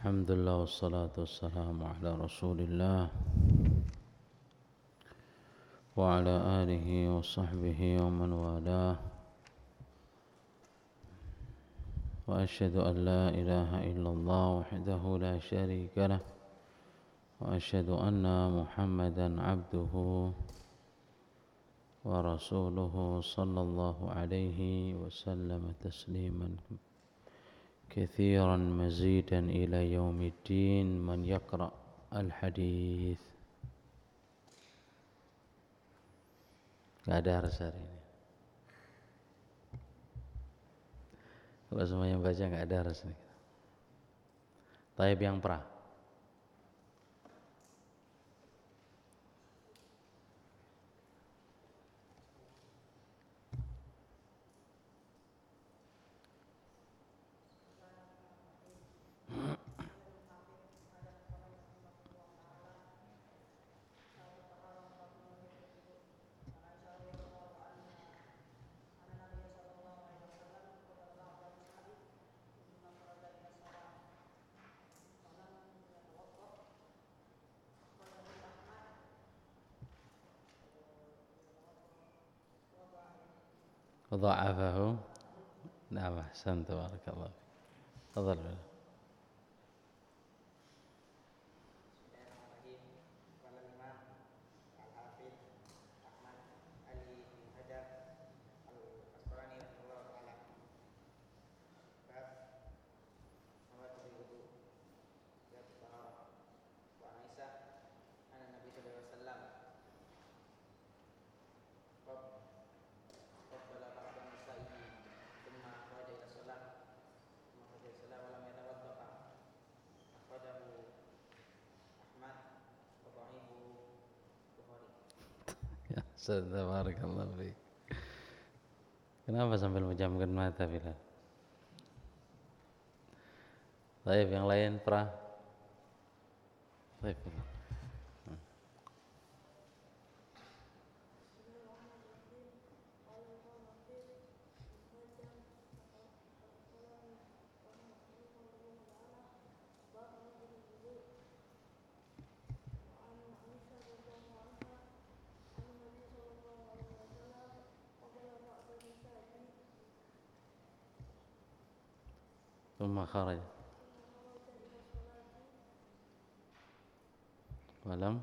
Alhamdulillah wassalatu wassalamu ala rasulillah wa ala alihi wa sahbihi wa man walah wa ashhadu an la ilaha illallah wahdahu la sharika lah wa ashhadu anna muhammadan abduhu wa rasuluhu sallallahu alaihi wa sallam tasliman كثيرا مزيدا إلى يوم الدين من يقرأ الحديث. Gak ada harus hari ini. Kalau semuanya baca gak ada harus ini. Taib yang pra. ضعفه. نعم أحسنت بارك الله فيك. تفضل. Barakallahu fiik. Kenapa sambil menjamkan mata Bilal? Baik, yang lain pra. Baik. ثم خرج ولم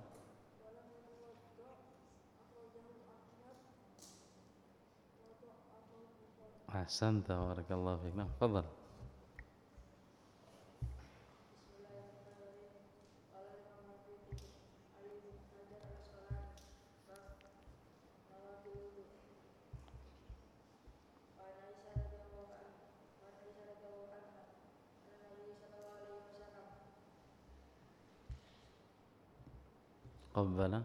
أحسنت بارك الله فيك. نعم تفضل. قبل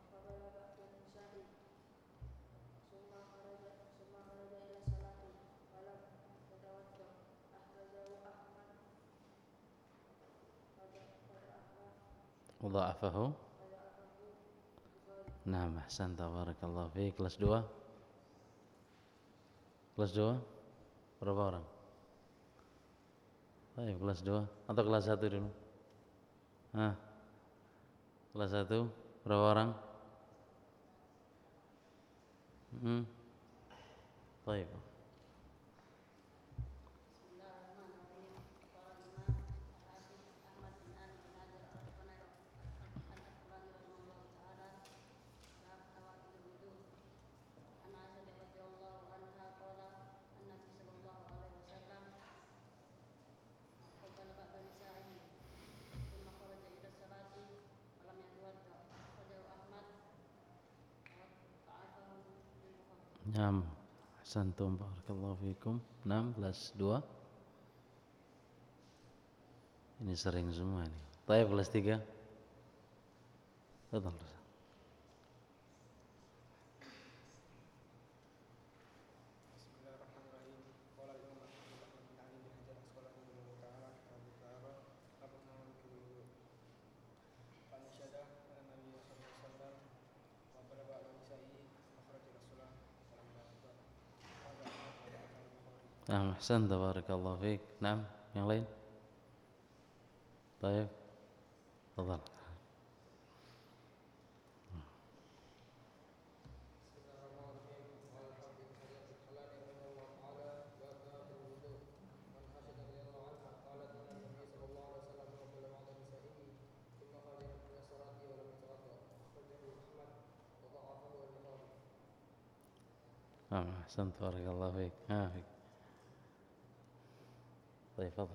وضعفه. Nah, ahsan tabarakallah fi. Kelas 2? Kelas 2? Berapa orang? Baik, kelas 2 atau kelas 1 dulu? Hah? Kelas 1 berapa orang? Baik. Naam, ahsantum barakallahu fikum. 6 kelas 2. Ini sering semua nih. Baik, kelas 3. Datang. Ahsan tabarakallahu fiik. Naam, yang lain? طيب تفضل. أحسنت بارك الله فيك. فيك. طيب تفضل.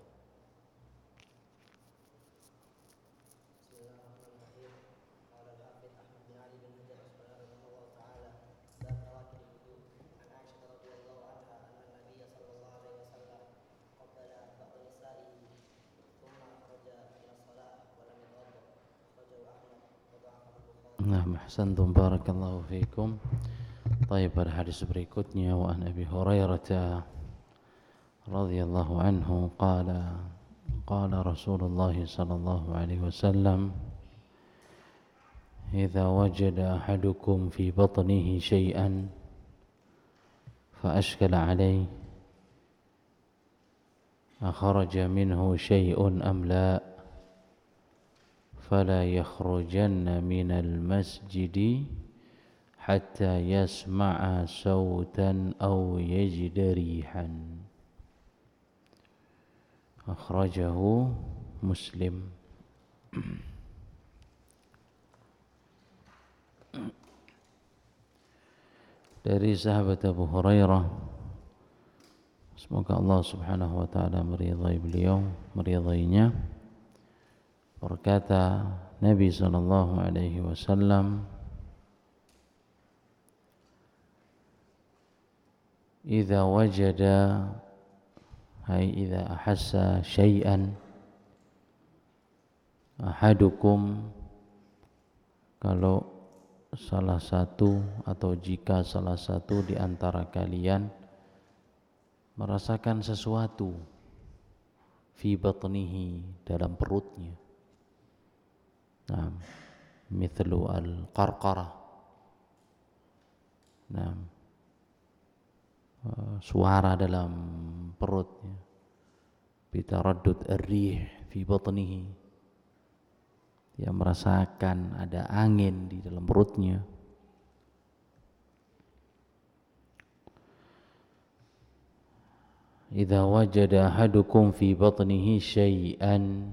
أحسنتم بارك الله فيكم. طيب pada hadis berikutnya wa an Abi Hurairah radhiyallahu anhu qala Rasulullah sallallahu alaihi wasallam idza wajada ahadukum fi batnihi shay'an fa ashkala alayhi akhraja minhu shay'un am la fala yakhrujanna minal masjidi hatta yasma'a sautan aw yajida rihan. Akhrajahu Muslim. Dari sahabat Abu Hurairah, semoga Allah subhanahu wa ta'ala meridainya, berkata Nabi sallallahu alaihi wasallam, idza wajada idza ahassa syai'an ahadukum, kalau salah satu atau jika salah satu di antara kalian merasakan sesuatu fi batnihi, dalam perutnya, mithlu al-qarqarah, suara dalam perutnya, bitaraddud ar-rih fi batnihi, dia merasakan ada angin di dalam perutnya. Idza wajada ahadukum fi batnihi syai'an,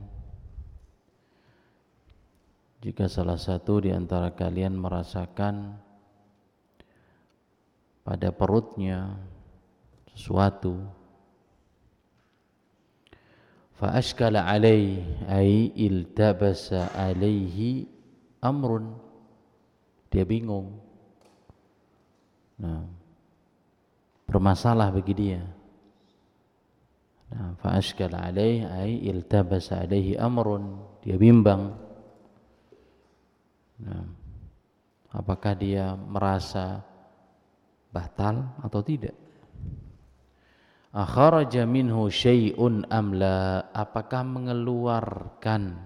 jika salah satu di antara kalian merasakan pada perutnya sesuatu, fa ashkala alaihi ay iltabasa alaihi amrun, dia bingung, bermasalah bagi dia. Fa ashkala alaihi ay iltabasa alaihi amrun, dia bimbang. Apakah dia merasa batal atau tidak? Akharaja minhu syai'un am la, apakah mengeluarkan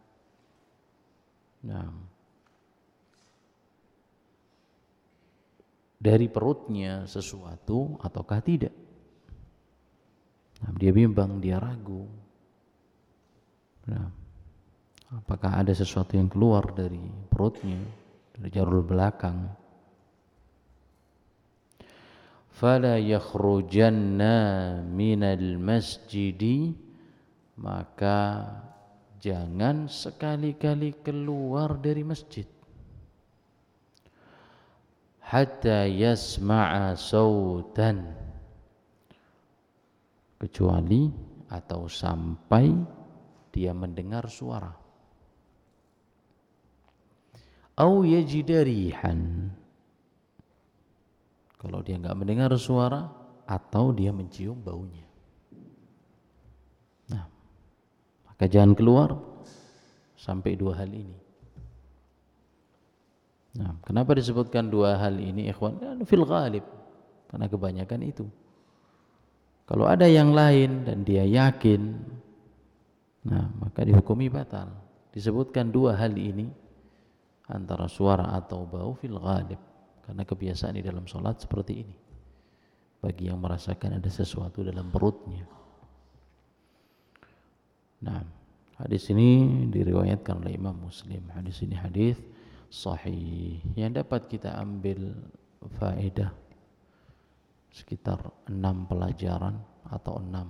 dari perutnya sesuatu ataukah tidak? Dia bimbang, dia ragu. Apakah ada sesuatu yang keluar dari perutnya, dari jalur belakang? Fala yakhrujanna minal masjidi, maka jangan sekali-kali keluar dari masjid, hatta yasma'a sautan, kecuali atau sampai dia mendengar suara, au yajida rihan, kalau dia enggak mendengar suara atau dia mencium baunya. Maka jangan keluar sampai dua hal ini. Kenapa disebutkan dua hal ini, ikhwan? Fil ghalib, karena kebanyakan itu. Kalau ada yang lain dan dia yakin, maka dihukumi batal. Disebutkan dua hal ini, antara suara atau bau, fil ghalib, karena kebiasaan di dalam sholat seperti ini, bagi yang merasakan ada sesuatu dalam perutnya. Hadis ini diriwayatkan oleh Imam Muslim. Hadis ini hadis sahih yang dapat kita ambil faedah sekitar 6 pelajaran atau 6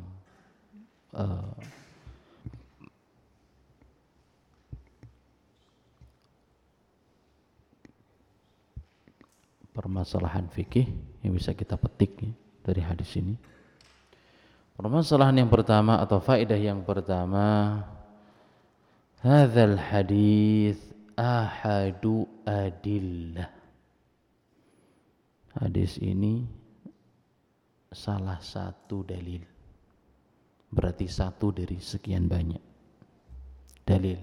permasalahan fikih yang bisa kita petik ya, dari hadis ini. Permasalahan yang pertama atau faedah yang pertama, hadzal hadis ahadu adillah. Hadis ini salah satu dalil. Berarti satu dari sekian banyak dalil.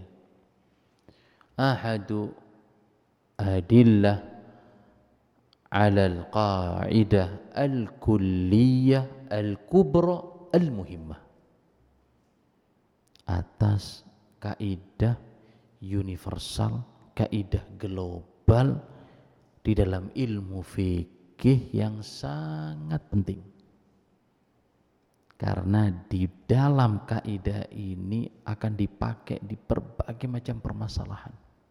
Ahadu adillah ala al-qa'idah al-kulliyah al-kubra al-muhimmah. Atas kaidah universal, kaidah global di dalam ilmu fikih yang sangat penting. Karena di dalam kaidah ini akan dipakai di berbagai macam permasalahan.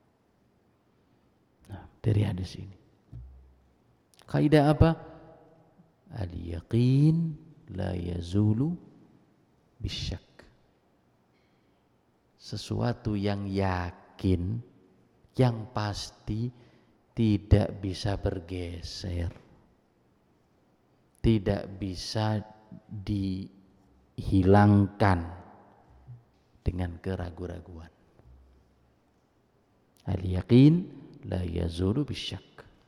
Nah, dari hadis ini. Kaidah apa? Al-yaqin la yazulu bisyak. Sesuatu yang yakin, yang pasti tidak bisa bergeser, tidak bisa dihilangkan dengan keraguan-raguan. Al-yaqin la yazulu bisyak.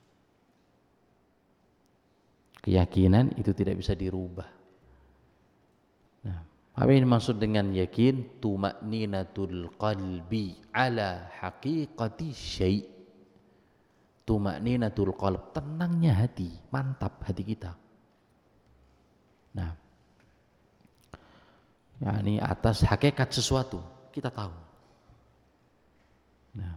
Keyakinan itu tidak bisa dirubah. Nah, apa yang dimaksud dengan yakin? Tuma'ninatul qalbi ala haqiqati syai'. Tuma'ninatul qalb, tenangnya hati, mantap hati kita. Nah, yakni atas hakikat sesuatu kita tahu. Nah,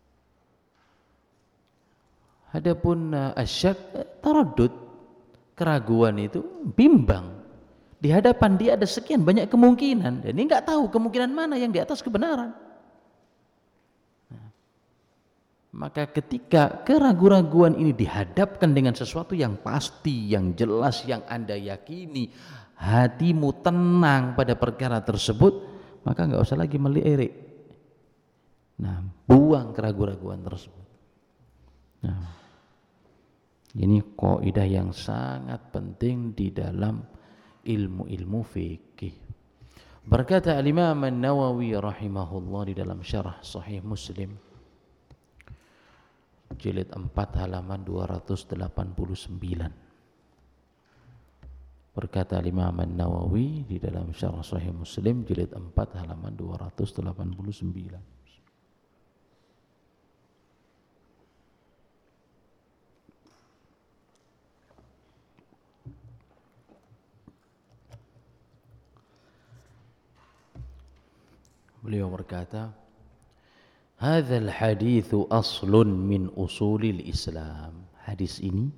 adapun asyak, taraddud, keraguan itu bimbang. Di hadapan dia ada sekian banyak kemungkinan dan dia nggak tahu kemungkinan mana yang di atas kebenaran. Nah, maka ketika keraguan-raguan ini dihadapkan dengan sesuatu yang pasti, yang jelas, yang Anda yakini, hatimu tenang pada perkara tersebut, maka nggak usah lagi melirik. Nah, buang keraguan-raguan tersebut. Nah, ini kaidah yang sangat penting di dalam ilmu-ilmu fikih. Berkata Al-Imam An-Nawawi rahimahullah di dalam syarah Sahih Muslim jilid 4 halaman 289. Berkata Al-Imam An-Nawawi di dalam syarah Sahih Muslim jilid 4 halaman 289. Beliau berkata, hadzal haditsu aslun min usulil Islam. Hadis ini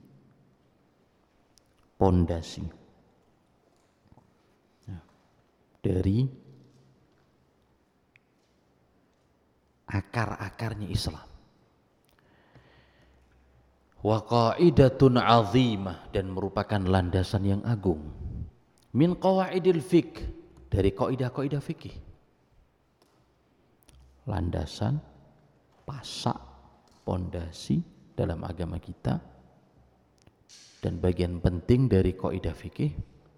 pondasi dari akar-akarnya Islam. Wa qaidatun 'azimah, dan merupakan landasan yang agung. Min qawaidil fiqh, dari kaidah-kaidah fikih. Landasan, pasak, pondasi dalam agama kita, dan bagian penting dari kaidah fikih.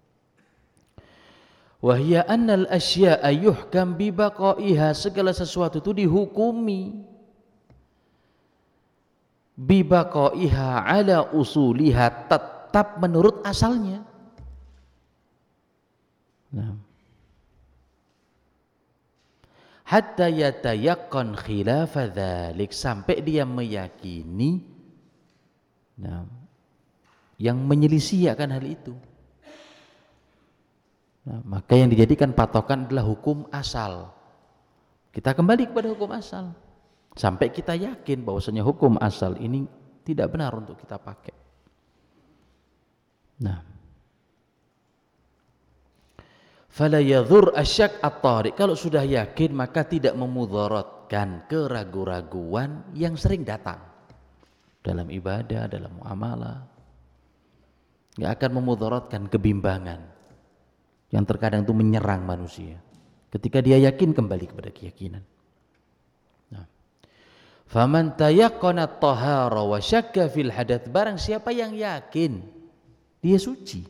Wa hiya annal asya'a yuhkam bi baqaiha, segala sesuatu itu dihukumi bi baqaiha ala usuliha, tetap menurut asalnya. Nah, hatta yatayaqqan khilafa dzalik, sampai dia meyakini yang menyelisih akan hal itu. Nah, maka yang dijadikan patokan adalah hukum asal. Kita kembali kepada hukum asal sampai kita yakin bahwasanya hukum asal ini tidak benar untuk kita pakai. Nah, Fala yadhur asyak at-tariq. Kalau sudah yakin maka tidak memudaratkan keraguan-raguan yang sering datang dalam ibadah, dalam muamalah. Enggak akan memudaratkan kebimbangan yang terkadang itu menyerang manusia. Ketika dia yakin, kembali kepada keyakinan. Nah, faman tayaqqana at-tahara wa syakka fil hadath, barang siapa yang yakin dia suci.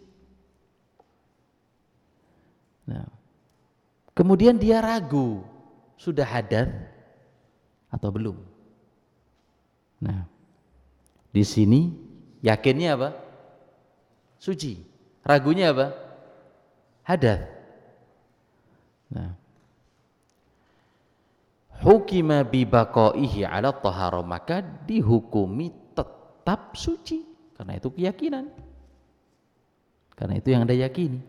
Nah, kemudian dia ragu sudah hadath atau belum. Nah, di sini yakinnya apa? Suci. Ragunya apa? Hadath. Nah, hukima bi baqaihi ala tahara, maka dihukumi tetap suci karena itu keyakinan. Karena itu yang Anda yakini.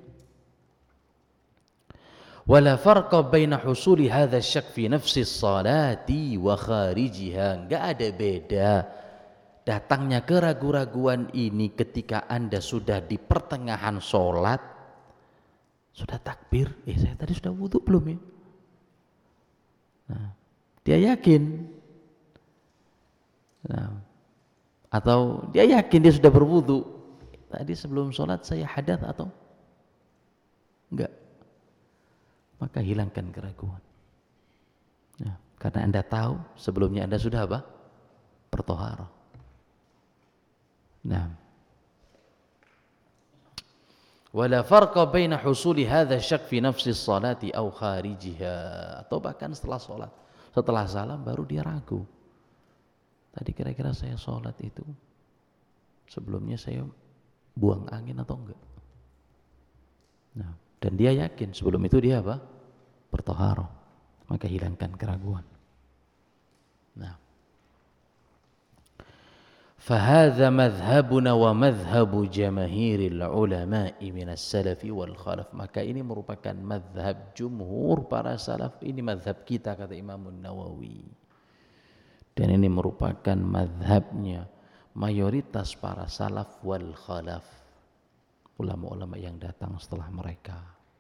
Wala farqa baina husuli hadha syak fi nafsi salati wa kharijiha. Enggak ada beda datangnya keraguan-raguan ini ketika Anda sudah di pertengahan sholat, sudah takbir, saya tadi sudah wudhu belum ya? Nah, dia yakin. Nah, atau dia yakin dia sudah berwudhu, tadi sebelum sholat saya hadath atau enggak? Maka hilangkan keraguan. Nah, karena Anda tahu sebelumnya Anda sudah apa? Berthaharah. Nah, wala farqa baina husuli hadha syak fi nafsi salati aw kharijiha, atau bahkan setelah sholat, setelah salam baru dia ragu. Tadi kira-kira saya sholat itu sebelumnya saya buang angin atau enggak? Nah, dan dia yakin sebelum itu dia apa? Berthaharah. Maka hilangkan keraguan. Nah, fahadha madhhabuna wa madhhabu jamaahiril ulama'i minas salafi wal khalaf. Maka ini merupakan madhab jumhur para salaf. Ini madhab kita, kata Imam Nawawi. Dan ini merupakan madhabnya mayoritas para salaf wal khalaf, ulama-ulama yang datang setelah mereka.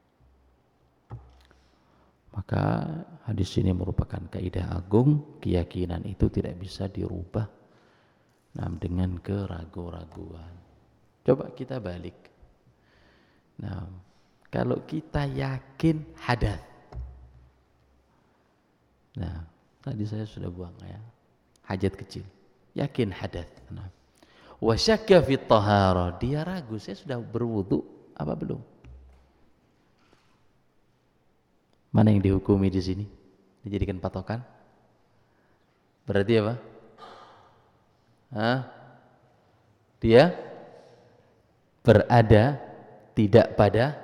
Maka hadis ini merupakan kaidah agung, keyakinan itu tidak bisa dirubah dengan keraguan-raguan. Coba kita balik. Nah, kalau kita yakin hadath. Nah, tadi saya sudah buang ya. Hajat kecil. Yakin hadath. Nah, wa syakka fi tahara, dia ragu saya sudah berwudu apa belum? Mana yang dihukumi di sini? Dijadikan patokan? Berarti apa? Dia berada tidak pada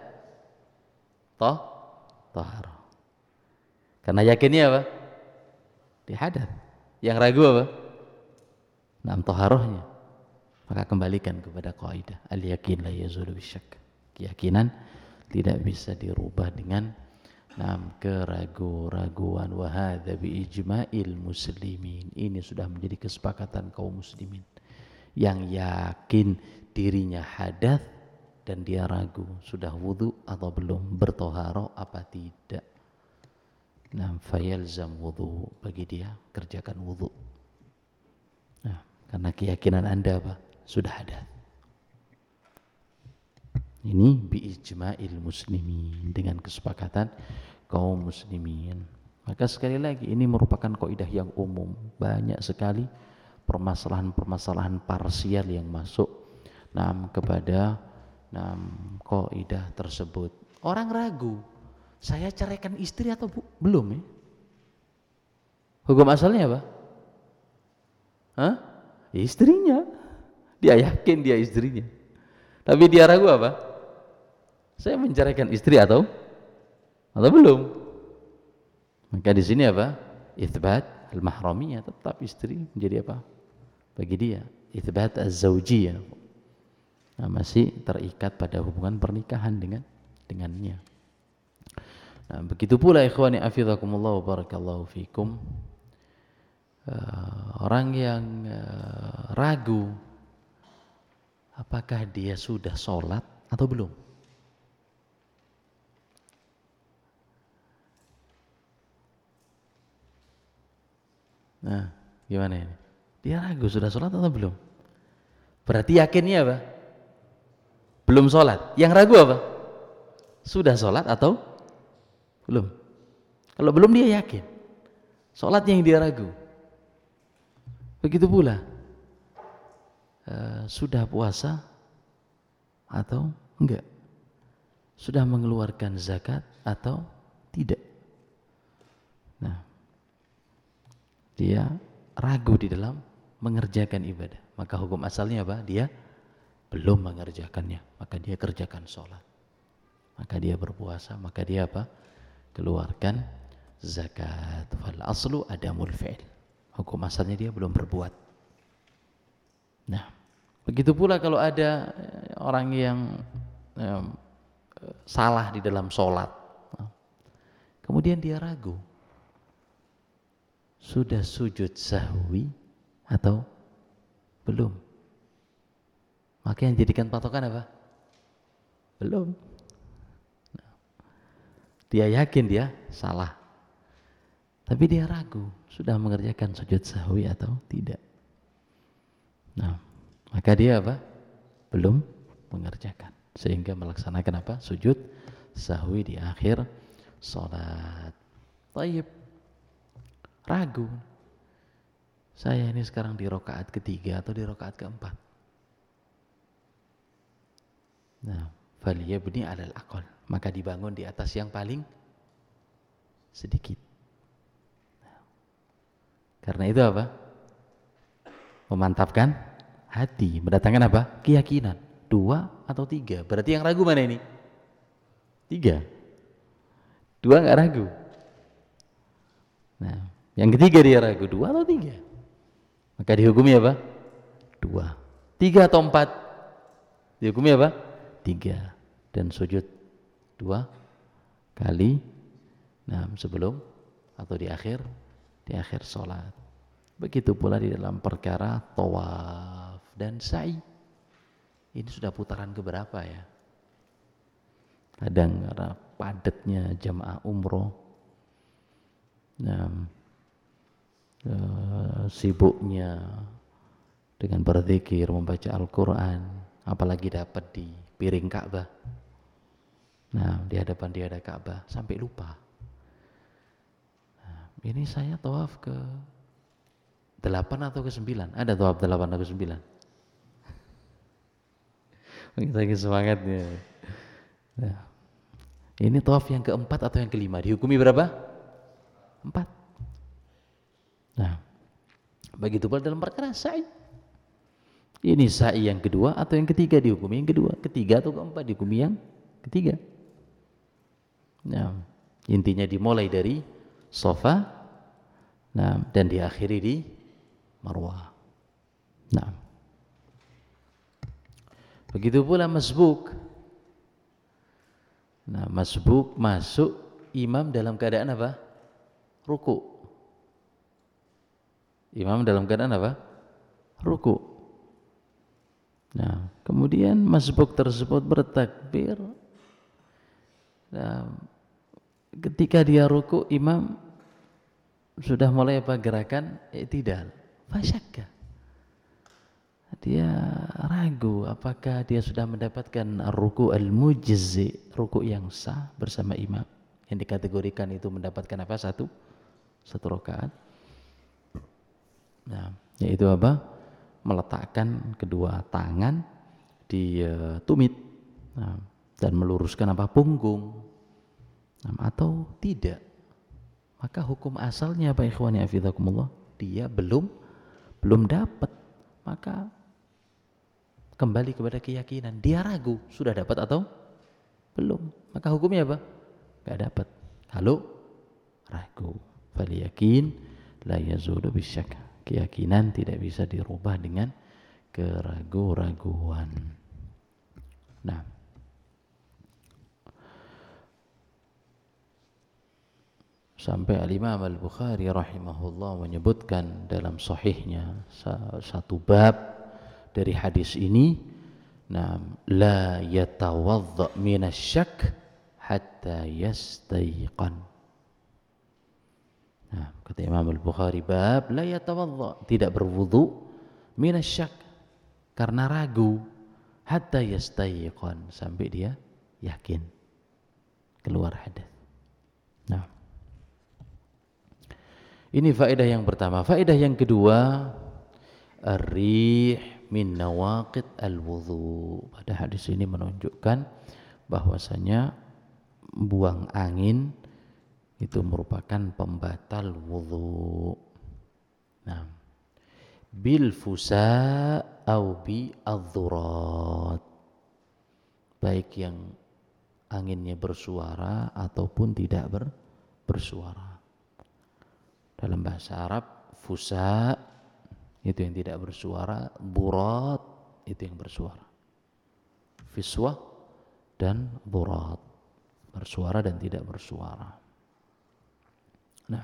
taharah. Karena yakinnya apa? Di hadath. Yang ragu apa? Taharahnya. Maka kembalikan kepada kaidah al-yakin la yazulu bisyak. Keyakinan tidak bisa dirubah dengan keraguan-raguan. Wa hadza bi ijma'il muslimin. Ini sudah menjadi kesepakatan kaum muslimin yang yakin dirinya hadath dan dia ragu sudah wudu atau belum, berthaharah apa tidak. Fayalzam wudu, bagi dia kerjakan wudu. Karena keyakinan Anda apa? Sudah hadath. Ini biijma'il muslimin, dengan kesepakatan kaum muslimin. Maka sekali lagi ini merupakan kaidah yang umum. Banyak sekali permasalahan-permasalahan parsial yang masuk kepada kaidah tersebut. Orang ragu, saya ceraikan istri atau belum ya? Hukum asalnya apa? Istrinya. Dia yakin dia istrinya. Tapi dia ragu apa? Saya menceraikan istri atau belum? Maka di sini apa? Itsbat al-mahramiyah, tetap istri menjadi apa? Bagi dia itsbat az-zaujiyah. Masih terikat pada hubungan pernikahan dengannya. Begitu pula ikhwani afizakumullah wa barakallahu fikum. Orang yang ragu apakah dia sudah sholat atau belum? Nah, gimana ini? Dia ragu sudah sholat atau belum? Berarti yakinnya apa? Belum sholat. Yang ragu apa? Sudah sholat atau belum? Kalau belum dia yakin. Sholatnya yang dia ragu. Begitu pula sudah puasa atau enggak? Sudah mengeluarkan zakat atau tidak? Nah, dia ragu di dalam mengerjakan ibadah. Maka hukum asalnya apa? Dia belum mengerjakannya. Maka dia kerjakan sholat. Maka dia berpuasa. Maka dia apa? Keluarkan zakat. Fal aslu adamul fi'l. Hukum asalnya dia belum berbuat. Nah, begitu pula kalau ada orang yang salah di dalam sholat. Kemudian dia ragu. Sudah sujud sahwi atau belum? Maka yang jadikan patokan apa? Belum. Dia yakin dia salah. Tapi dia ragu, sudah mengerjakan sujud sahwi atau tidak. Nah, maka dia apa? Belum mengerjakan. Sehingga melaksanakan apa? Sujud sahwi di akhir sholat. Taib. Ragu. Saya ini sekarang di rakaat ketiga atau di rakaat keempat. Nah, faliyabni alal aqal. Maka dibangun di atas yang paling sedikit. Nah, karena itu apa? Memantapkan hati. Mendatangkan apa? Keyakinan. 2 atau 3. Berarti yang ragu mana ini? 3. 2 nggak ragu. Nah, yang ketiga dia ragu. 2 atau 3. Maka dihukumi apa? 2. 3 atau 4? Dihukumi apa? 3. Dan sujud 2 kali. Nah, sebelum atau di akhir sholat. Begitu pula di dalam perkara tawaf dan sa'i. Ini sudah putaran keberapa ya? Kadang karena padatnya jamaah umroh, sibuknya dengan berzikir, membaca Al-Quran, apalagi dapat di piring Ka'bah. Nah, di hadapan dia ada Ka'bah, sampai lupa. Nah, ini saya tawaf ke 8 atau ke 9? Ada tawaf 8 atau ke 9? Lagi semangatnya. Nah, ini tawaf yang keempat atau yang kelima? Dihukumi berapa? 4. Nah, begitu pula dalam perkara sa'i. Ini sa'i yang kedua atau yang ketiga? Dihukumi yang kedua. Ketiga atau keempat? Dihukumi yang ketiga. Nah, intinya dimulai dari Safa, nah, dan diakhiri di Marwah. Nah, begitu pula masbuk. Nah, masbuk masuk imam dalam keadaan apa? Ruku. Imam dalam keadaan apa? Ruku. Nah, kemudian masbuk tersebut bertakbir. Nah, ketika dia ruku, imam sudah mulai apa? Gerakan i'tidal. Fasyakka. Dia ragu apakah dia sudah mendapatkan ruku al-mujzi, ruku yang sah bersama imam, yang dikategorikan itu mendapatkan apa? Satu rakaat. Nah, yaitu apa? Meletakkan kedua tangan di tumit, nah, dan meluruskan apa? Punggung. Nah, atau tidak. Maka hukum asalnya apa, ikhwani hafizakumullah? Dia belum dapat. Maka kembali kepada keyakinan. Dia ragu sudah dapat atau belum. Maka hukumnya apa? Gak dapat. Kalau ragu, falyakin la yazulu bisyak. Keyakinan tidak bisa dirubah dengan keraguan-raguan. Nah, sampai Al-Imam Al-Bukhari rahimahullah menyebutkan dalam sahihnya satu bab dari hadis ini, nah, la yatawadda minasyak hatta yastayqan. Nah, kata Imam Al-Bukhari, bab la yatawadda, tidak berwudu minasyak, karena ragu, hatta yastayqan, sampai dia yakin keluar hadas. Nah, ini faedah yang pertama. Faedah yang kedua, ar-rih min nawaqid al-wudu. Pada hadis ini menunjukkan bahwasanya buang angin itu merupakan pembatal wudu. Nah, bil fusa au bi adzurat, baik yang anginnya bersuara ataupun tidak bersuara. Dalam bahasa Arab, fusa itu yang tidak bersuara, burat itu yang bersuara. Fiswah dan burat, bersuara dan tidak bersuara. Nah,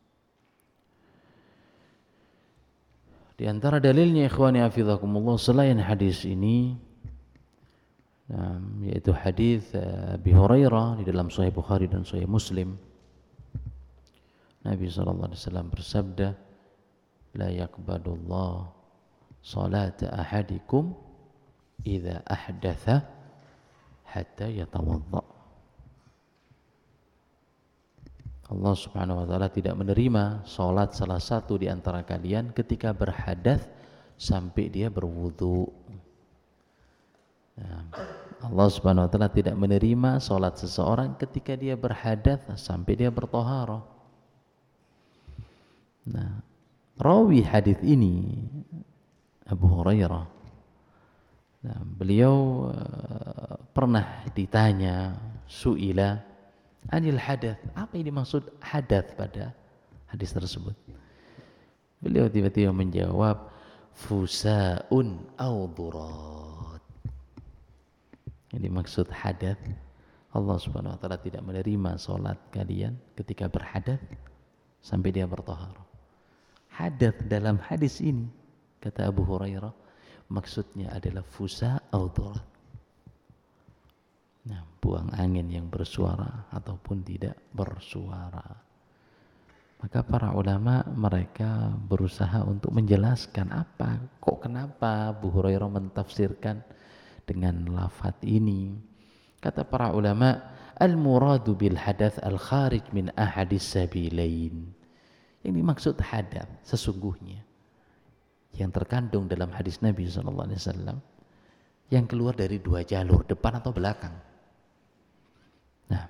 di antara dalilnya ikhwani hafizakumullah selain hadis ini, yaitu hadis Abi Hurairah di dalam Sahih Bukhari dan Sahih Muslim, Nabi SAW bersabda, la yaqbalullah salata ahadikum idza ahdatha hatta yatawadda. Allah Subhanahu wa taala tidak menerima salat salah satu di antara kalian ketika berhadas sampai dia berwudu. Allah Subhanahu wa taala tidak menerima salat seseorang ketika dia berhadas sampai dia berthaharah. Nah, rawi hadis ini Abu Hurairah. Nah, beliau pernah ditanya, su'ila anil hadath, apa yang dimaksud hadath pada hadis tersebut? Beliau tiba-tiba menjawab, fusaun au durat. Yang dimaksud hadath, Allah Subhanahu wa taala tidak menerima salat kalian ketika berhadath sampai dia berthaharah. Hadath dalam hadis ini, kata Abu Hurairah, maksudnya adalah fusa au durat. Nah, buang angin yang bersuara ataupun tidak bersuara. Maka para ulama mereka berusaha untuk menjelaskan kenapa Abu Hurairah mentafsirkan dengan lafaz ini. Kata para ulama, al-muradu bil hadath al-kharij min ahadis sabilain. Yang dimaksud hadath sesungguhnya yang terkandung dalam hadis Nabi SAW yang keluar dari dua jalur, depan atau belakang. Nah,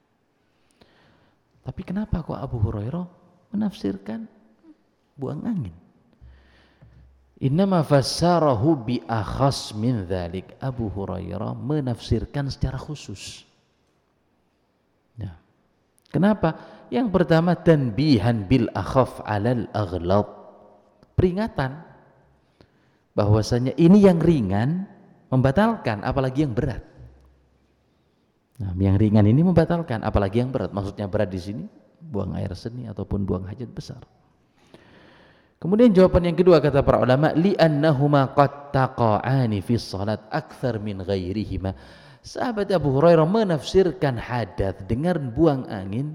tapi kenapa kok Abu Hurairah menafsirkan buang angin? Innama fassarahu bi akhas min dzalik. Abu Hurairah menafsirkan secara khusus. Nah, kenapa? Yang pertama, tanbihan bil akhaf alal aghlab, peringatan bahwasanya ini yang ringan membatalkan, apalagi yang berat. Nah, yang ringan ini membatalkan, apalagi yang berat. Maksudnya berat di sini buang air seni ataupun buang hajat besar. Kemudian jawaban yang kedua kata para ulama, li'annahuma qad taqa'ani fi shalat akthar min ghairihima. Sahabat Abu Hurairah menafsirkan hadath dengan buang angin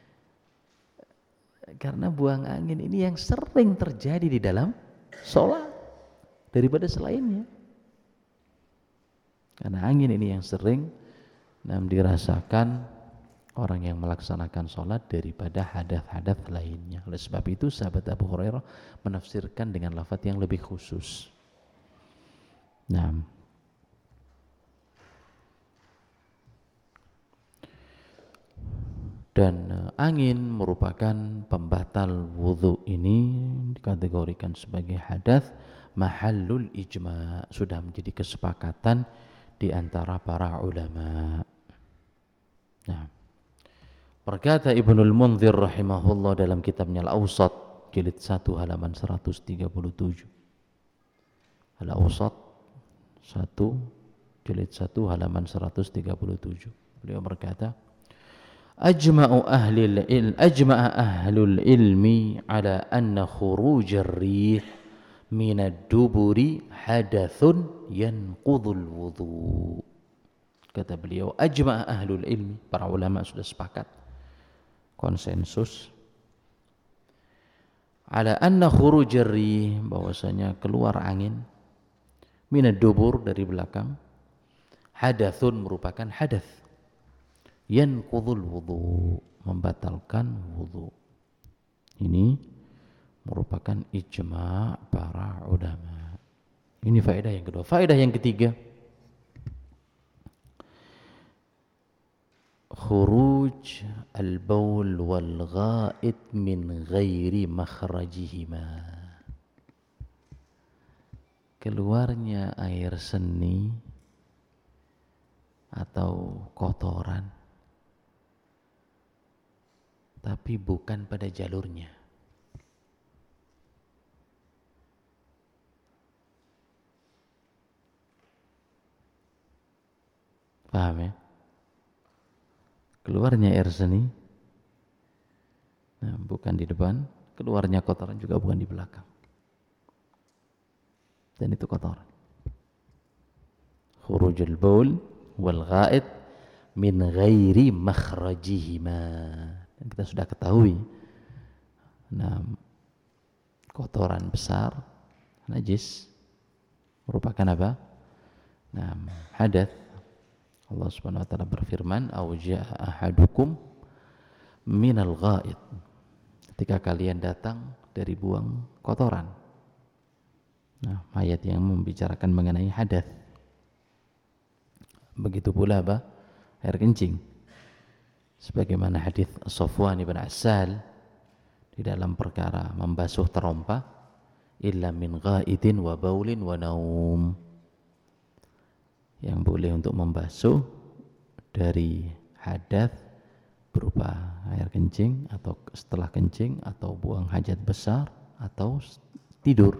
karena buang angin ini yang sering terjadi di dalam sholat daripada selainnya. Karena angin ini yang sering dirasakan orang yang melaksanakan sholat daripada hadath-hadath lainnya. Oleh sebab itu sahabat Abu Hurairah menafsirkan dengan lafaz yang lebih khusus. Nah, dan angin merupakan pembatal wudhu ini dikategorikan sebagai hadath mahallul ijma', sudah menjadi kesepakatan di antara para ulama. Nah, berkata Ibnul Munzir rahimahullah dalam kitabnya Al-Awsat jilid 1 halaman 137. Al-Awsat 1 jilid 1 halaman 137. Beliau berkata, ajma'a ahlul ilmi ala anna khuruj ar-rih min ad-duburi hadathun yanqudhul wudhu. Kata beliau, ajma'a ahlul ilmi, para ulama sudah sepakat, konsensus ala anna khurujar rih, bahwasanya keluar angin, minad dubur, dari belakang, hadatsun, merupakan hadats, yanqudhul wudu, membatalkan wudu. Ini merupakan ijma' para ulama. Ini faedah yang kedua. Faedah yang ketiga, khuruj al-baul wal gha'it min ghairi makhrajihima. Keluarnya air seni atau kotoran tapi bukan pada jalurnya. Paham ya? Keluarnya air seni, nah, bukan di depan, keluarnya kotoran juga bukan di belakang. Dan itu kotoran. Khurujul baul wal gha'id min ghairi makhrajihima. Dan kita sudah ketahui, nah, kotoran besar, najis, merupakan apa? Nah, hadats. Allah Subhanahu wa taala berfirman, "Au jaa ahadukum minal gha'id." Ketika kalian datang dari buang kotoran. Nah, ayat yang membicarakan mengenai hadats. Begitu pula apa? Air kencing. Sebagaimana hadis Safwan ibn Assal di dalam perkara membasuh terompa, illa min gha'idin wa baulin wa naum. Yang boleh untuk membasuh dari hadas berupa air kencing atau setelah kencing atau buang hajat besar atau tidur.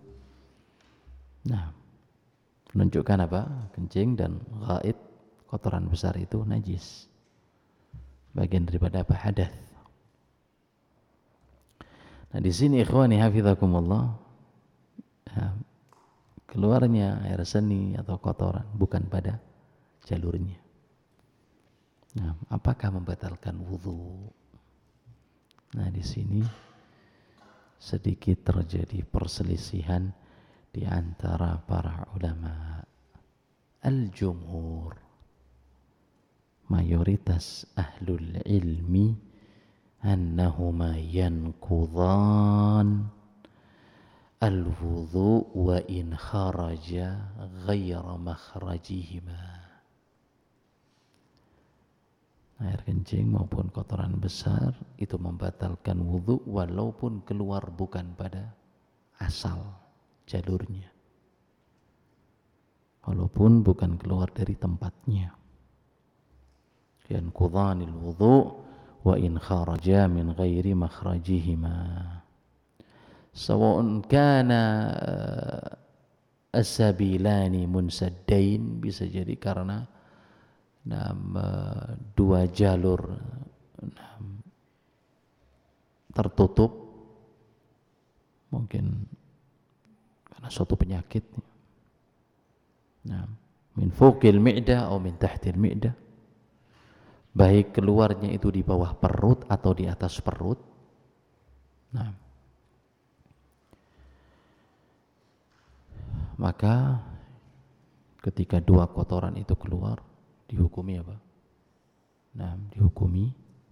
Nah, menunjukkan apa? Kencing dan ghaid, kotoran besar itu najis. Bagian daripada apa? Hadas. Nah, di sini ikhwani hafizakumullah, keluarnya air seni atau kotoran bukan pada jalurnya. Nah, apakah membatalkan wudu? Nah, di sini sedikit terjadi perselisihan di antara para ulama. Al-jumhur, mayoritas ahlul ilmi, annahuma yanqudhan al-wudu wa in kharaja ghaira makhrajihima. Air kencing maupun kotoran besar itu membatalkan wudu walaupun keluar bukan pada asal jalurnya, walaupun bukan keluar dari tempatnya. Yanqudhanil wudu wa in kharaja min ghairi makhrajihima. Sawa'un kana as-sabilani munsaddain, bisa jadi karena dua jalur tertutup, mungkin karena suatu penyakit. Min fawqil mi'dah atau min tahtil mi'dah, baik keluarnya itu di bawah perut atau di atas perut. Nah, maka ketika dua kotoran itu keluar, dihukumi apa? Nah, dihukumi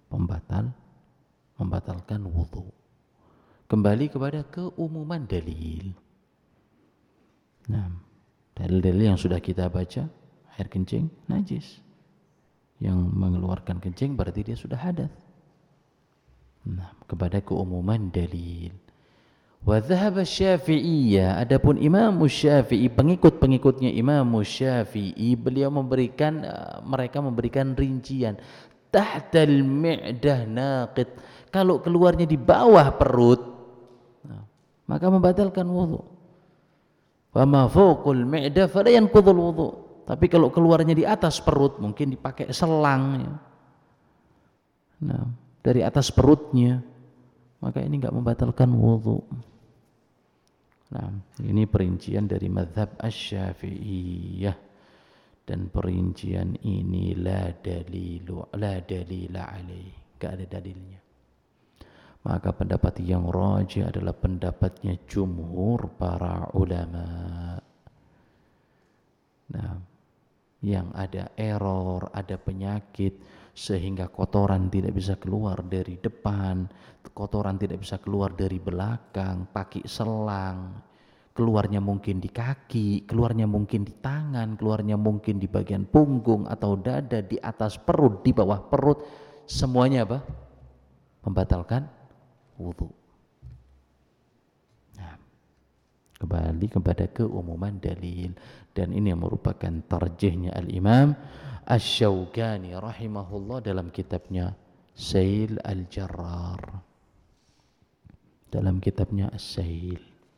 membatalkan wudu. Kembali kepada keumuman dalil. Nah, dalil-dalil yang sudah kita baca, air kencing najis. Yang mengeluarkan kencing berarti dia sudah hadas. Nah, kepada keumuman dalil. Wa dhahaba Syafi'iyya, adapun Imam Syafi'i, pengikut-pengikutnya Imam Syafi'i, beliau mereka memberikan rincian tahtal mi'dah naqid, kalau keluarnya di bawah perut, nah, maka membatalkan wudu. Wa ma fawqul mi'dah fala yanqudhul wudu. Tapi kalau keluarnya di atas perut, mungkin dipakai selang ya. Nah, dari atas perutnya, maka ini enggak membatalkan wudu. Nah, ini perincian dari mazhab Asy-Syafi'iyah, dan perincian ini la dalila alaih, enggak ada dalilnya. Maka pendapat yang rajih adalah pendapatnya jumhur para ulama. Nah, yang ada error, ada penyakit sehingga kotoran tidak bisa keluar dari depan, kotoran tidak bisa keluar dari belakang, pakai selang, keluarnya mungkin di kaki, keluarnya mungkin di tangan, keluarnya mungkin di bagian punggung atau dada, di atas perut, di bawah perut, semuanya apa? Membatalkan wudu. Nah, kembali kepada keumuman dalil, dan ini yang merupakan tarjihnya al-Imam Asy-Syaukani rahimahullah dalam kitabnya Sail al-Jarrar, dalam kitabnya As-Sail.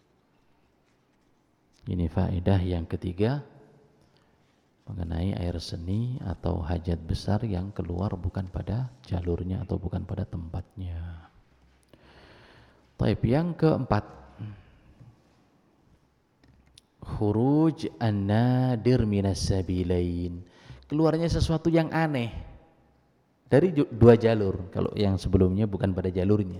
Ini faedah yang ketiga mengenai air seni atau hajat besar yang keluar bukan pada jalurnya atau bukan pada tempatnya. Taib, yang keempat, khuruj an-nadir minas sabilain, keluarnya sesuatu yang aneh dari dua jalur. Kalau yang sebelumnya bukan pada jalurnya,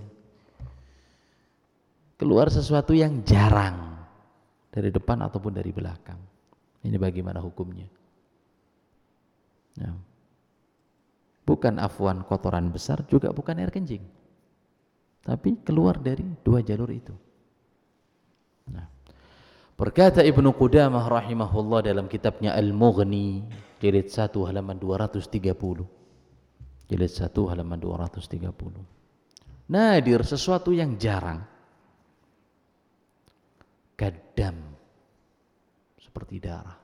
keluar sesuatu yang jarang dari depan ataupun dari belakang. Ini bagaimana hukumnya? Nah, bukan afwan kotoran besar, juga bukan air kencing, tapi keluar dari dua jalur itu. Nah, berkata Ibnu Qudamah rahimahullah dalam kitabnya Al-Mughni jilid 1 halaman 230. Jilid 1 halaman 230. Nadir, sesuatu yang jarang. Kadam, seperti darah.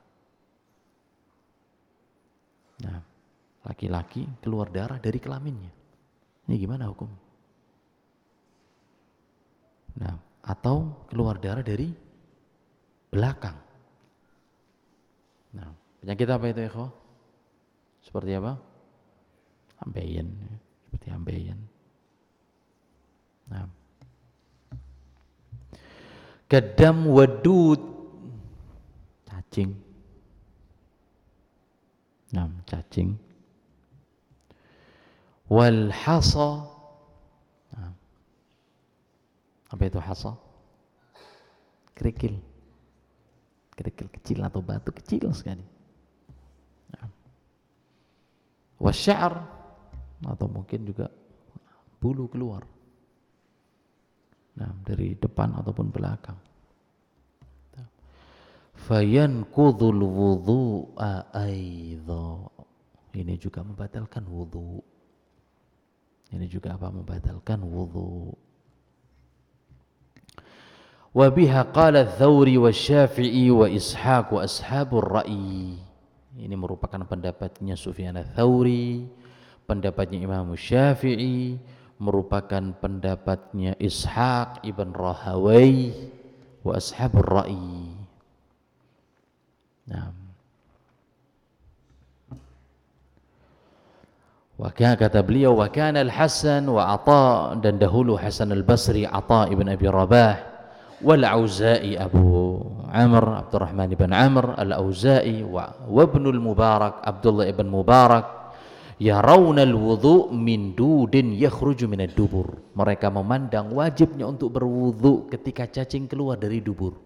Nah, laki-laki keluar darah dari kelaminnya. Ini gimana hukum? Nah, atau keluar darah dari belakang. Nah, penyakit apa itu, ikhwah? Seperti apa? Ambeien, seperti ambeien. Nah, kadam wadud, cacing. Nah, cacing. Wal hasa. Nah, apa itu hasa? Kerikil. Kerikil kecil atau batu kecil sekali. Nah. Wasya'r, atau mungkin juga bulu keluar. Nah, dari depan ataupun belakang. Fayanqudhul wudhu'a aidha. Ini juga membatalkan wudu. Ini juga apa? Membatalkan wudu. Wa biha qala Ats-Tsauri wa Syafi'i wa Ishaq wa ashabur ra'i. Ini merupakan pendapatnya Sufyan Ats-Tsauri, pendapatnya Imam Syafi'i, merupakan pendapatnya Ishaq ibn Rahawai wa ashabur ra'i. Nah, kata beliau, wa kana al-Hasan wa Atha, dan dahulu Hasan al-Basri, Atha ibn Abi Rabah, wal Auza'i Abu Amr Abdurrahman ibn Amr al-Auza'i wa ibn al-Mubarak Abdullah ibn Mubarak, yarawna al-wudu' min dudin yakhruju min ad-dubur. Mereka memandang wajibnya untuk berwudu ketika cacing keluar dari dubur.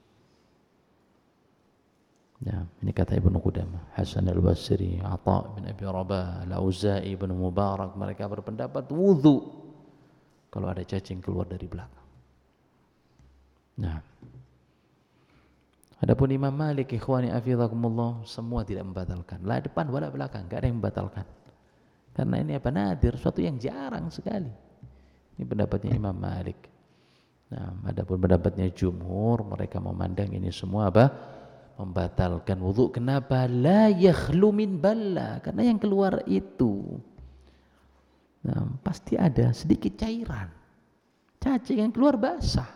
Ya, ini kata Ibnu Qudamah, Hasan al-Basri, Atha bin Abi Rabah, Al-Auza'i bin Mubarak, mereka berpendapat wudu kalau ada cacing keluar dari belakang. Nah, adapun Imam Malik, ikhwani afizakumullah, semua tidak membatalkan, la depan wala belakang, enggak ada yang membatalkan. Karena ini apa? Nadir, suatu yang jarang sekali. Ini pendapatnya Imam Malik. Nah, adapun pendapatnya jumhur, mereka memandang ini semua apa? Membatalkan wudu. Kenapa? La yakhlu min balla, karena yang keluar itu pasti ada sedikit cairan. Cacing yang keluar basah.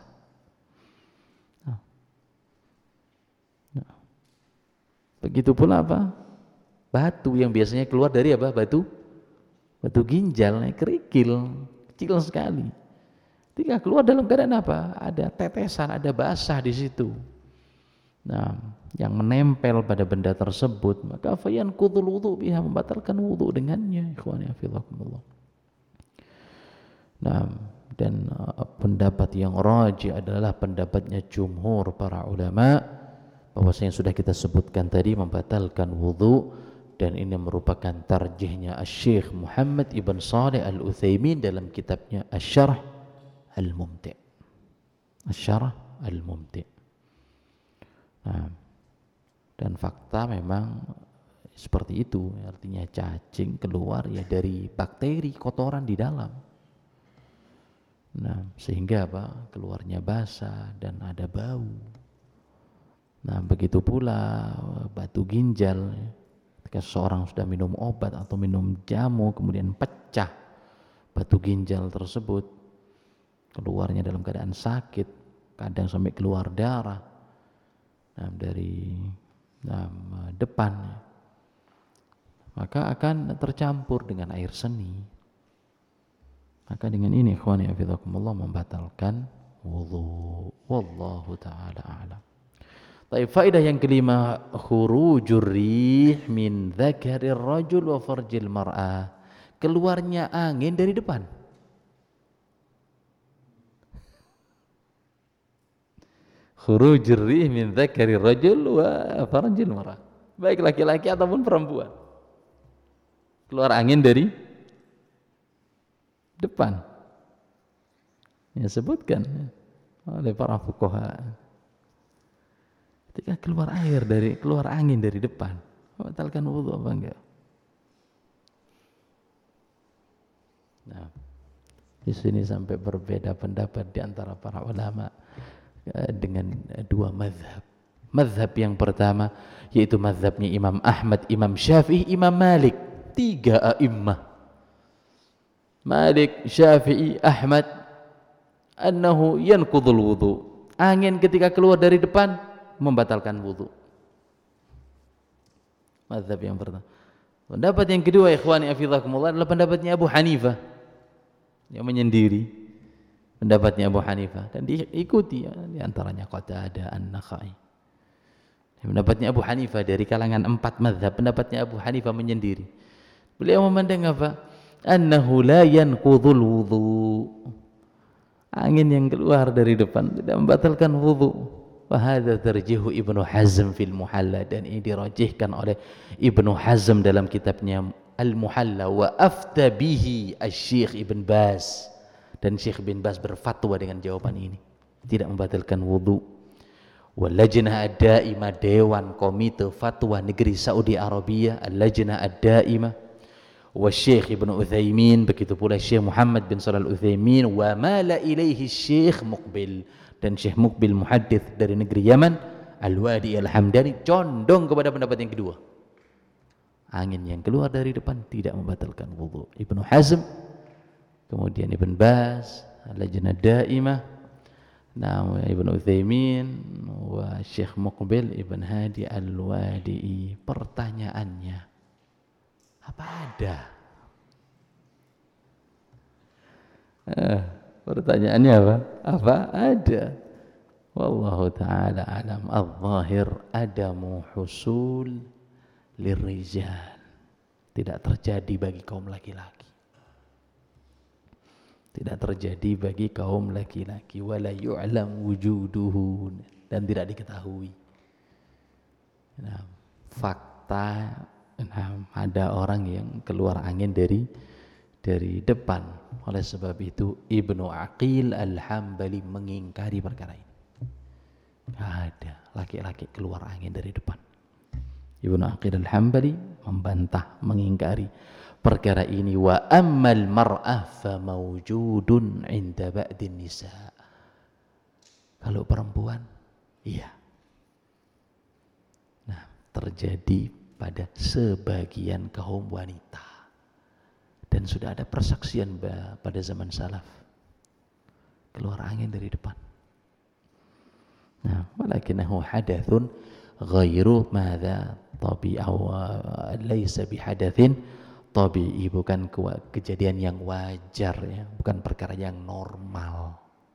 Begitu pula apa? Batu yang biasanya keluar dari apa? Batu ginjal, kerikil, kecil sekali. Ketika keluar dalam keadaan apa? Ada tetesan, ada basah di situ. Nah, yang menempel pada benda tersebut, maka fayanqudhul wudu' biha, membatalkan wudu dengannya, ikhwani fillah. Nah, dan pendapat yang rajih adalah pendapatnya jumhur para ulama, bahwasanya sudah kita sebutkan tadi membatalkan wudu, dan ini merupakan tarjihnya Asy-Syaikh Muhammad ibn Shalih Al-Utsaimin dalam kitabnya Asy-Syarh Al-Mumti'. Asy-Syarh Al-Mumti'. Nah, dan fakta memang seperti itu, artinya cacing keluar ya dari bakteri kotoran di dalam. Nah, sehingga apa? Keluarnya basah dan ada bau. Nah, begitu pula batu ginjal. Ketika seseorang sudah minum obat atau minum jamu kemudian pecah batu ginjal tersebut, keluarnya dalam keadaan sakit, kadang sampai keluar darah dari depan, maka akan tercampur dengan air seni. Maka dengan ini ikhwani hafizakumullah membatalkan wudu. Wallahu ta'ala a'lam. Baik, faedah yang kelima, khurujur rih min dzakarir rajul wa farjil mar'ah. Keluarnya angin dari depan. Khurujur rih min dzakarir rajul wa farjil mar'ah. Baik laki-laki ataupun perempuan. Keluar angin dari depan. Ya, sebutkan oleh para fuqaha. Ketika keluar angin dari depan, membatalkan wudu apa enggak? Nah, di sini sampai berbeda pendapat di antara para ulama dengan dua mazhab. Mazhab yang pertama yaitu mazhabnya Imam Ahmad, Imam Syafi'i, Imam Malik, tiga a'immah. Malik, Syafi'i, Ahmad, annahu yanqudhul wudu. Angin ketika keluar dari depan membatalkan wudu. Mazhab yang pertama. Pendapat yang kedua ikhwani hafizakumullah adalah pendapatnya Abu Hanifah yang menyendiri. Pendapatnya Abu Hanifah dan diikuti di antaranya Qatadah, An-Nakhai. Pendapatnya Abu Hanifah dari kalangan 4 mazhab, pendapatnya Abu Hanifah menyendiri. Beliau memandang apa? Annahu la yanqudhul wudu. Angin yang keluar dari depan tidak membatalkan wudu. Wahada tarjihu Ibnu Hazm fil Muhalla, dan ini dirajihkan oleh Ibnu Hazm dalam kitabnya Al-Muhalla. Wa afta bihi Asy-Syaikh Ibn Baz, dan Syekh Ibn Baz berfatwa dengan jawaban ini, tidak membatalkan wudu. Wal Lajnah Ad-Daimah, Dewan Komite Fatwa Negeri Saudi Arabia, Al-Lajnah Ad-Daimah, wa Syekh Ibn Utsaimin, begitu pula Syekh Muhammad bin Shalih Al-Utsaimin, wa mala ilaihi Syekh Muqbil, dan Syekh Muqbil muhaddits dari negeri Yaman, Al-Wadi Al-Hamdani, condong kepada pendapat yang kedua. Angin yang keluar dari depan tidak membatalkan wudu. Ibnu Hazm, kemudian Ibn Baz, Al-Lajnah Daimah, Ibnu Utsaimin, wa Syekh Muqbil Ibn Hadi Al-Wadi. Pertanyaannya, apa ada? Pertanyaannya apa? Apa ada? Wallahu ta'ala alam. Al-zahir adamu husul lirijal. Tidak terjadi bagi kaum laki-laki. Tidak terjadi bagi kaum laki-laki. Wala yu'lam wujuduhu, dan tidak diketahui. Nah, fakta, ada orang yang keluar angin dari depan. Oleh sebab itu Ibnu Aqil Al-Hambali mengingkari perkara ini. Tidak ada laki-laki keluar angin dari depan. Ibnu Aqil Al-Hambali membantah, mengingkari perkara ini. Wa ammal mar'ah fa mawjudun 'inda ba'din nisa. Kalau perempuan, iya. Nah, terjadi pada sebagian kaum wanita. Dan sudah ada persaksian pada zaman salaf, keluar angin dari depan. Nah, walakinahu hadathun ghairu madza tabi'aw, laisa bihadatsin tabi'i, bukan kejadian yang wajar ya, bukan perkara yang normal.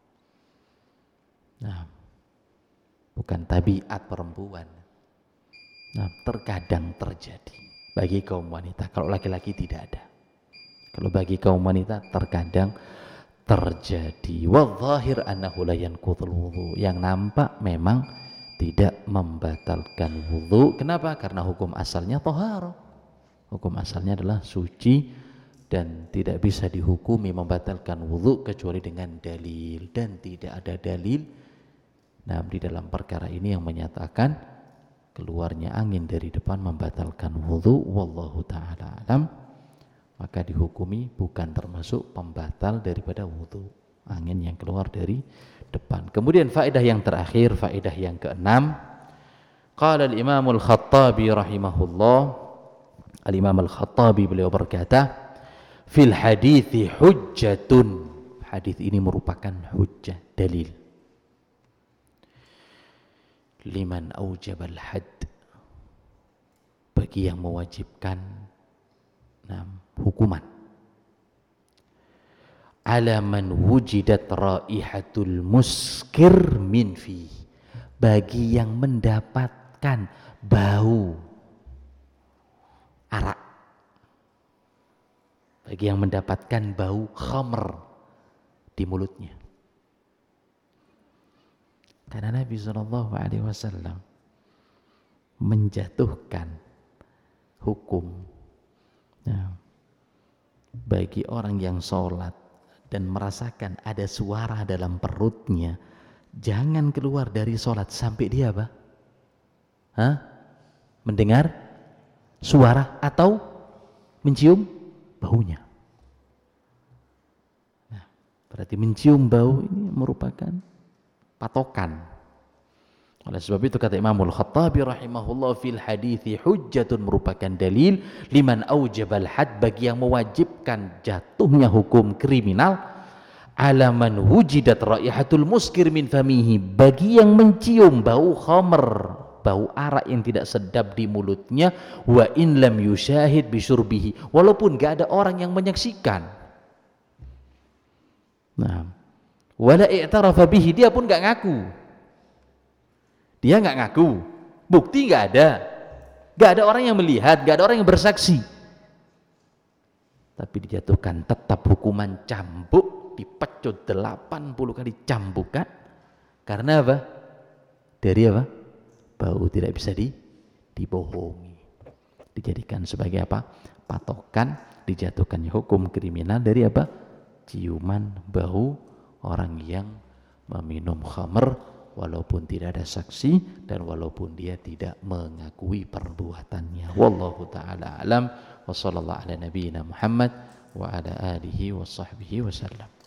Nah, bukan tabiat perempuan. Nah, terkadang terjadi bagi kaum wanita, kalau laki-laki tidak ada. Kalau bagi kaum wanita terkadang terjadi. Wadh-dhahir annahu la yanqudhul wudhu, yang nampak memang tidak membatalkan wudhu. Kenapa? Karena hukum asalnya thaharah. Hukum asalnya adalah suci dan tidak bisa dihukumi membatalkan wudhu kecuali dengan dalil, dan tidak ada dalil di dalam perkara ini yang menyatakan keluarnya angin dari depan membatalkan wudhu. Wallahu ta'ala alam. Maka dihukumi bukan termasuk pembatal daripada wudhu, angin yang keluar dari depan. Kemudian faedah yang terakhir, faedah yang keenam, qala al-Imam al-Khattabi rahimahullah, al-Imam al-Khattabi beliau berkata, fil hadithi hujjatun, hadis ini merupakan hujjah, dalil, liman aujabal had, bagi yang mewajibkan hukuman, ala man wujidat raihatul muskir min fi, bagi yang mendapatkan bau arak, bagi yang mendapatkan bau khamr di mulutnya. Karena Nabi SAW menjatuhkan hukum bagi orang yang sholat dan merasakan ada suara dalam perutnya, jangan keluar dari sholat sampai dia apa? Mendengar suara atau mencium baunya. Nah, berarti mencium bau ini merupakan patokan. Oleh sebab itu kata Imamul Khattabi rahimahullah, fil hadithi hujjatun, merupakan dalil, liman aujabal had, bagi yang mewajibkan jatuhnya hukum kriminal, ala man wujidat raihatul muskir min famihi, bagi yang mencium bau khamr, bau arak yang tidak sedap di mulutnya, wa in lam yusyahid bisyurbihi, walaupun gak ada orang yang menyaksikan. Nah, wala i'tarafa bihi, dia pun gak ngaku. Dia nggak ngaku, bukti nggak ada orang yang melihat, nggak ada orang yang bersaksi, tapi dijatuhkan tetap hukuman cambuk, dipecut 80 kali cambukan. Karena apa? Dari apa? Bau tidak bisa dibohongi. Dijadikan sebagai apa? Patokan dijatuhkannya hukum kriminal dari apa? Ciuman bau orang yang meminum khamr, walaupun tidak ada saksi dan walaupun dia tidak mengakui perbuatannya. Wallahu ta'ala alam, wa sallallahu ala nabiyyina Muhammad wa ala alihi wa sahbihi wa sallam.